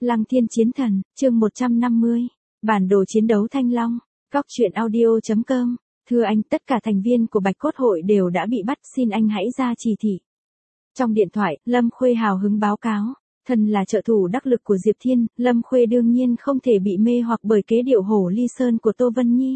Lăng Thiên Chiến Thần, chương 150. Bản đồ chiến đấu Thanh Long. Góc truyện audio.com. Thưa anh, tất cả thành viên của Bạch Cốt Hội đều đã bị bắt, xin anh hãy ra chỉ thị. Trong điện thoại, Lâm Khuê hào hứng báo cáo. Thân là trợ thủ đắc lực của Diệp Thiên, Lâm Khuê đương nhiên không thể bị mê hoặc bởi kế điệu hổ ly sơn của Tô Vân Nhi.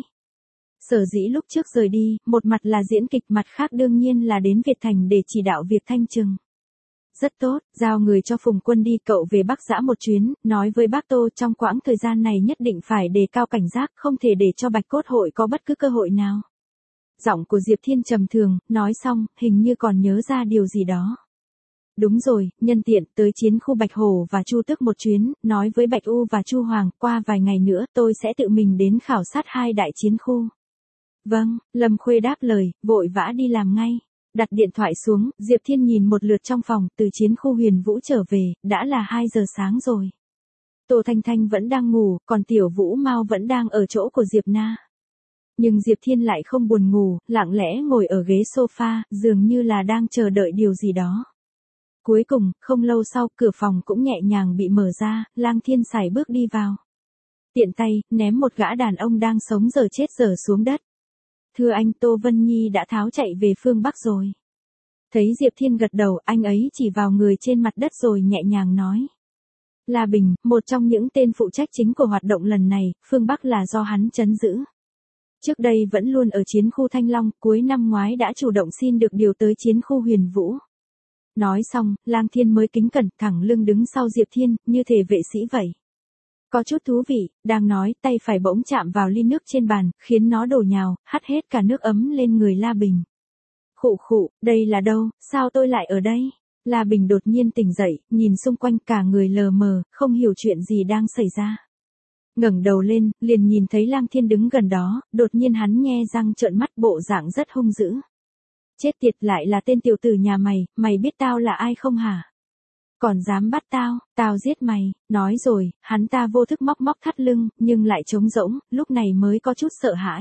Sở dĩ lúc trước rời đi, một mặt là diễn kịch, mặt khác đương nhiên là đến Việt Thành để chỉ đạo việc thanh trừng. Rất tốt, giao người cho Phùng Quân đi, cậu về Bắc Giã một chuyến, nói với bác Tô trong quãng thời gian này nhất định phải đề cao cảnh giác, không thể để cho Bạch Cốt Hội có bất cứ cơ hội nào. Giọng của Diệp Thiên trầm thường, nói xong, hình như còn nhớ ra điều gì đó. Đúng rồi, nhân tiện tới chiến khu Bạch Hổ và Chu Tước một chuyến, nói với Bạch U và Chu Hoàng, qua vài ngày nữa tôi sẽ tự mình đến khảo sát hai đại chiến khu. Vâng, Lâm Khuê đáp lời, vội vã đi làm ngay. Đặt điện thoại xuống, Diệp Thiên nhìn một lượt trong phòng, từ chiến khu Huyền Vũ trở về, đã là 2 giờ sáng rồi. Tô Thanh Thanh vẫn đang ngủ, còn Tiểu Vũ Mao vẫn đang ở chỗ của Diệp Na. Nhưng Diệp Thiên lại không buồn ngủ, lặng lẽ ngồi ở ghế sofa, dường như là đang chờ đợi điều gì đó. Cuối cùng, không lâu sau, cửa phòng cũng nhẹ nhàng bị mở ra, Lang Thiên sải bước đi vào. Tiện tay, ném một gã đàn ông đang sống dở chết dở xuống đất. Thưa anh, Tô Vân Nhi đã tháo chạy về phương Bắc rồi. Thấy Diệp Thiên gật đầu, anh ấy chỉ vào người trên mặt đất rồi nhẹ nhàng nói. La Bình, một trong những tên phụ trách chính của hoạt động lần này, phương Bắc là do hắn trấn giữ. Trước đây vẫn luôn ở chiến khu Thanh Long, cuối năm ngoái đã chủ động xin được điều tới chiến khu Huyền Vũ. Nói xong, Lang Thiên mới kính cẩn thẳng lưng đứng sau Diệp Thiên, như thể vệ sĩ vậy. Có chút thú vị, đang nói, tay phải bỗng chạm vào ly nước trên bàn, khiến nó đổ nhào, hắt hết cả nước ấm lên người La Bình. Khụ khụ, đây là đâu, sao tôi lại ở đây? La Bình đột nhiên tỉnh dậy, nhìn xung quanh cả người lờ mờ, không hiểu chuyện gì đang xảy ra. Ngẩng đầu lên, liền nhìn thấy Lang Thiên đứng gần đó, đột nhiên hắn nhe răng trợn mắt, bộ dạng rất hung dữ. Chết tiệt, lại là tên tiểu tử nhà mày, mày biết tao là ai không hả? Còn dám bắt tao giết mày, nói rồi, hắn ta vô thức móc thắt lưng, nhưng lại trống rỗng, lúc này mới có chút sợ hãi.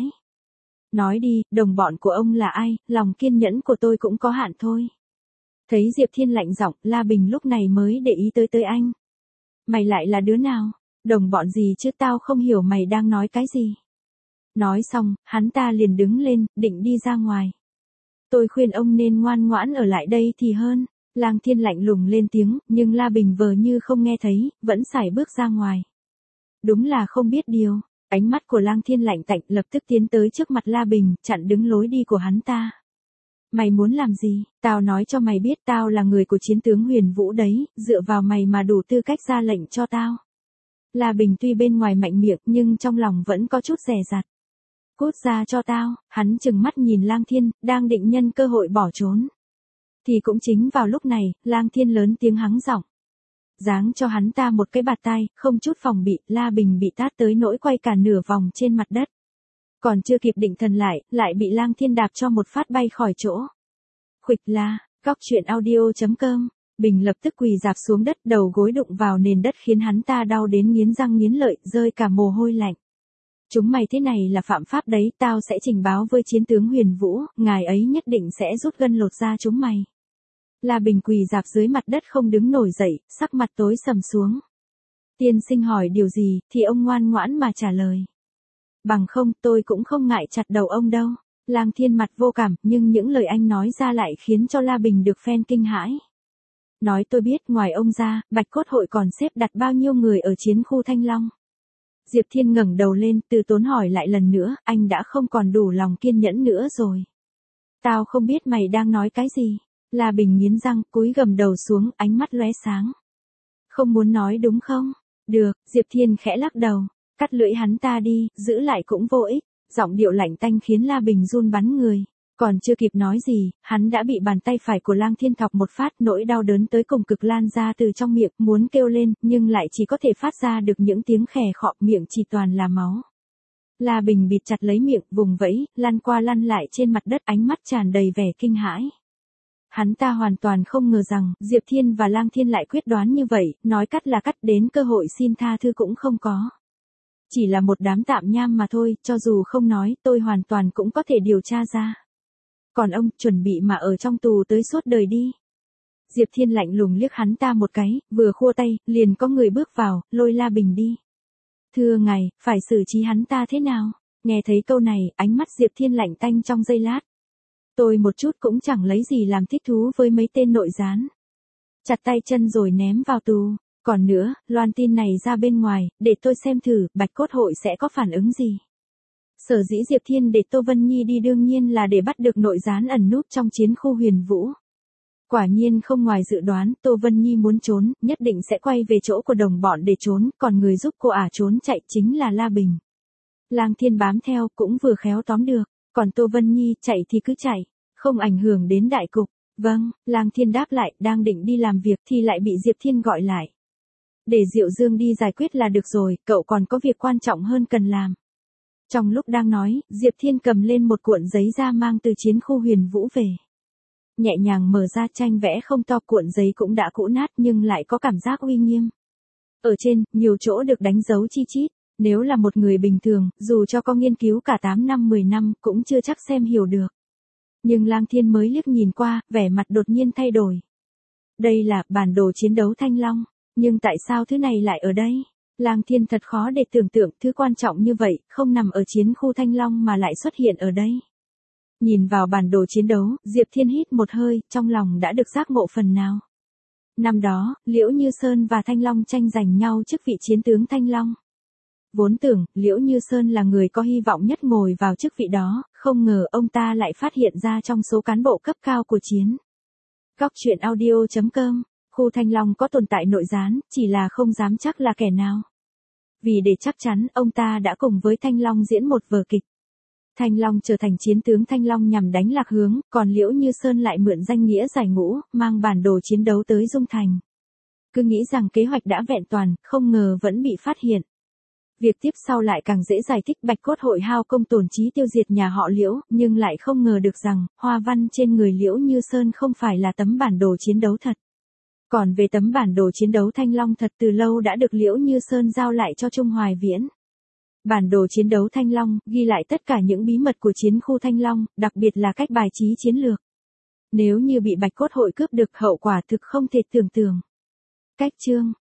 Nói đi, đồng bọn của ông là ai, lòng kiên nhẫn của tôi cũng có hạn thôi. Thấy Diệp Thiên lạnh giọng, La Bình lúc này mới để ý tới anh. Mày lại là đứa nào? Đồng bọn gì chứ, tao không hiểu mày đang nói cái gì. Nói xong, hắn ta liền đứng lên, định đi ra ngoài. Tôi khuyên ông nên ngoan ngoãn ở lại đây thì hơn. Lang Thiên lạnh lùng lên tiếng, nhưng La Bình vờ như không nghe thấy, vẫn sải bước ra ngoài. Đúng là không biết điều. Ánh mắt của Lang Thiên lạnh tạnh, lập tức tiến tới trước mặt La Bình, chặn đứng lối đi của hắn ta. Mày muốn làm gì? Tao nói cho mày biết, tao là người của chiến tướng Huyền Vũ đấy, dựa vào mày mà đủ tư cách ra lệnh cho tao. La Bình tuy bên ngoài mạnh miệng, nhưng trong lòng vẫn có chút dè dặt. Cút ra cho tao, hắn trừng mắt nhìn Lang Thiên, đang định nhân cơ hội bỏ trốn. Thì cũng chính vào lúc này, Lang Thiên lớn tiếng hắng giọng. Giáng cho hắn ta một cái bạt tai, không chút phòng bị, La Bình bị tát tới nỗi quay cả nửa vòng trên mặt đất. Còn chưa kịp định thần lại bị Lang Thiên đạp cho một phát bay khỏi chỗ. Khuỵch la, góc truyện audio.com. Bình lập tức quỳ rạp xuống đất, đầu gối đụng vào nền đất khiến hắn ta đau đến nghiến răng nghiến lợi, rơi cả mồ hôi lạnh. Chúng mày thế này là phạm pháp đấy, tao sẽ trình báo với chiến tướng Huyền Vũ, ngài ấy nhất định sẽ rút gân lột da chúng mày. La Bình quỳ rạp dưới mặt đất không đứng nổi dậy, sắc mặt tối sầm xuống. Tiên sinh hỏi điều gì, thì ông ngoan ngoãn mà trả lời. Bằng không, tôi cũng không ngại chặt đầu ông đâu. Lang Thiên mặt vô cảm, nhưng những lời anh nói ra lại khiến cho La Bình được phen kinh hãi. Nói tôi biết, ngoài ông ra, Bạch Cốt Hội còn xếp đặt bao nhiêu người ở chiến khu Thanh Long. Diệp Thiên ngẩng đầu lên, từ tốn hỏi lại lần nữa, anh đã không còn đủ lòng kiên nhẫn nữa rồi. Tao không biết mày đang nói cái gì. La Bình nghiến răng, cúi gầm đầu xuống, ánh mắt lóe sáng. Không muốn nói đúng không? Được, Diệp Thiên khẽ lắc đầu. Cắt lưỡi hắn ta đi, giữ lại cũng vô ích. Giọng điệu lạnh tanh khiến La Bình run bắn người. Còn chưa kịp nói gì, hắn đã bị bàn tay phải của Lang Thiên thọc một phát, nỗi đau đớn tới cùng cực lan ra từ trong miệng, muốn kêu lên, nhưng lại chỉ có thể phát ra được những tiếng khè khọ, miệng chỉ toàn là máu. La Bình bịt chặt lấy miệng, vùng vẫy, lăn qua lăn lại trên mặt đất, ánh mắt tràn đầy vẻ kinh hãi. Hắn ta hoàn toàn không ngờ rằng, Diệp Thiên và Lang Thiên lại quyết đoán như vậy, nói cắt là cắt, đến cơ hội xin tha thứ cũng không có. Chỉ là một đám tạm nham mà thôi, cho dù không nói, tôi hoàn toàn cũng có thể điều tra ra. Còn ông, chuẩn bị mà ở trong tù tới suốt đời đi. Diệp Thiên lạnh lùng liếc hắn ta một cái, vừa khua tay, liền có người bước vào, lôi La Bình đi. Thưa ngài, phải xử trí hắn ta thế nào? Nghe thấy câu này, ánh mắt Diệp Thiên lạnh tanh trong giây lát. Tôi một chút cũng chẳng lấy gì làm thích thú với mấy tên nội gián. Chặt tay chân rồi ném vào tù. Còn nữa, loan tin này ra bên ngoài, để tôi xem thử, Bạch Cốt Hội sẽ có phản ứng gì. Sở dĩ Diệp Thiên để Tô Vân Nhi đi đương nhiên là để bắt được nội gián ẩn núp trong chiến khu Huyền Vũ. Quả nhiên không ngoài dự đoán, Tô Vân Nhi muốn trốn, nhất định sẽ quay về chỗ của đồng bọn để trốn, còn người giúp cô ả trốn chạy chính là La Bình. Lang Thiên bám theo cũng vừa khéo tóm được, còn Tô Vân Nhi chạy thì cứ chạy, không ảnh hưởng đến đại cục. Vâng, Lang Thiên đáp lại, đang định đi làm việc thì lại bị Diệp Thiên gọi lại. Để Diệu Dương đi giải quyết là được rồi, cậu còn có việc quan trọng hơn cần làm. Trong lúc đang nói, Diệp Thiên cầm lên một cuộn giấy da mang từ chiến khu Huyền Vũ về. Nhẹ nhàng mở ra, tranh vẽ không to, cuộn giấy cũng đã cũ nát nhưng lại có cảm giác uy nghiêm. Ở trên, nhiều chỗ được đánh dấu chi chít, nếu là một người bình thường, dù cho có nghiên cứu cả 8 năm 10 năm cũng chưa chắc xem hiểu được. Nhưng Lang Thiên mới liếc nhìn qua, vẻ mặt đột nhiên thay đổi. Đây là bản đồ chiến đấu Thanh Long, nhưng tại sao thứ này lại ở đây? Lang Thiên thật khó để tưởng tượng thứ quan trọng như vậy, không nằm ở chiến khu Thanh Long mà lại xuất hiện ở đây. Nhìn vào bản đồ chiến đấu, Diệp Thiên hít một hơi, trong lòng đã được giác ngộ phần nào. Năm đó, Liễu Như Sơn và Thanh Long tranh giành nhau chức vị chiến tướng Thanh Long. Vốn tưởng, Liễu Như Sơn là người có hy vọng nhất ngồi vào chức vị đó, không ngờ ông ta lại phát hiện ra trong số cán bộ cấp cao của chiến. Góc truyện audio.com, khu Thanh Long có tồn tại nội gián, chỉ là không dám chắc là kẻ nào. Vì để chắc chắn, ông ta đã cùng với Thanh Long diễn một vở kịch. Thanh Long trở thành chiến tướng Thanh Long nhằm đánh lạc hướng, còn Liễu Như Sơn lại mượn danh nghĩa giải ngũ, mang bản đồ chiến đấu tới Dung Thành. Cứ nghĩ rằng kế hoạch đã vẹn toàn, không ngờ vẫn bị phát hiện. Việc tiếp sau lại càng dễ giải thích, Bạch Cốt Hội hao công tổn trí tiêu diệt nhà họ Liễu, nhưng lại không ngờ được rằng, hoa văn trên người Liễu Như Sơn không phải là tấm bản đồ chiến đấu thật. Còn về tấm bản đồ chiến đấu Thanh Long thật từ lâu đã được Liễu Như Sơn giao lại cho Trung Hoài Viễn. Bản đồ chiến đấu Thanh Long ghi lại tất cả những bí mật của chiến khu Thanh Long, đặc biệt là cách bài trí chiến lược. Nếu như bị Bạch Cốt Hội cướp được, hậu quả thực không thể tưởng tượng. Cách chương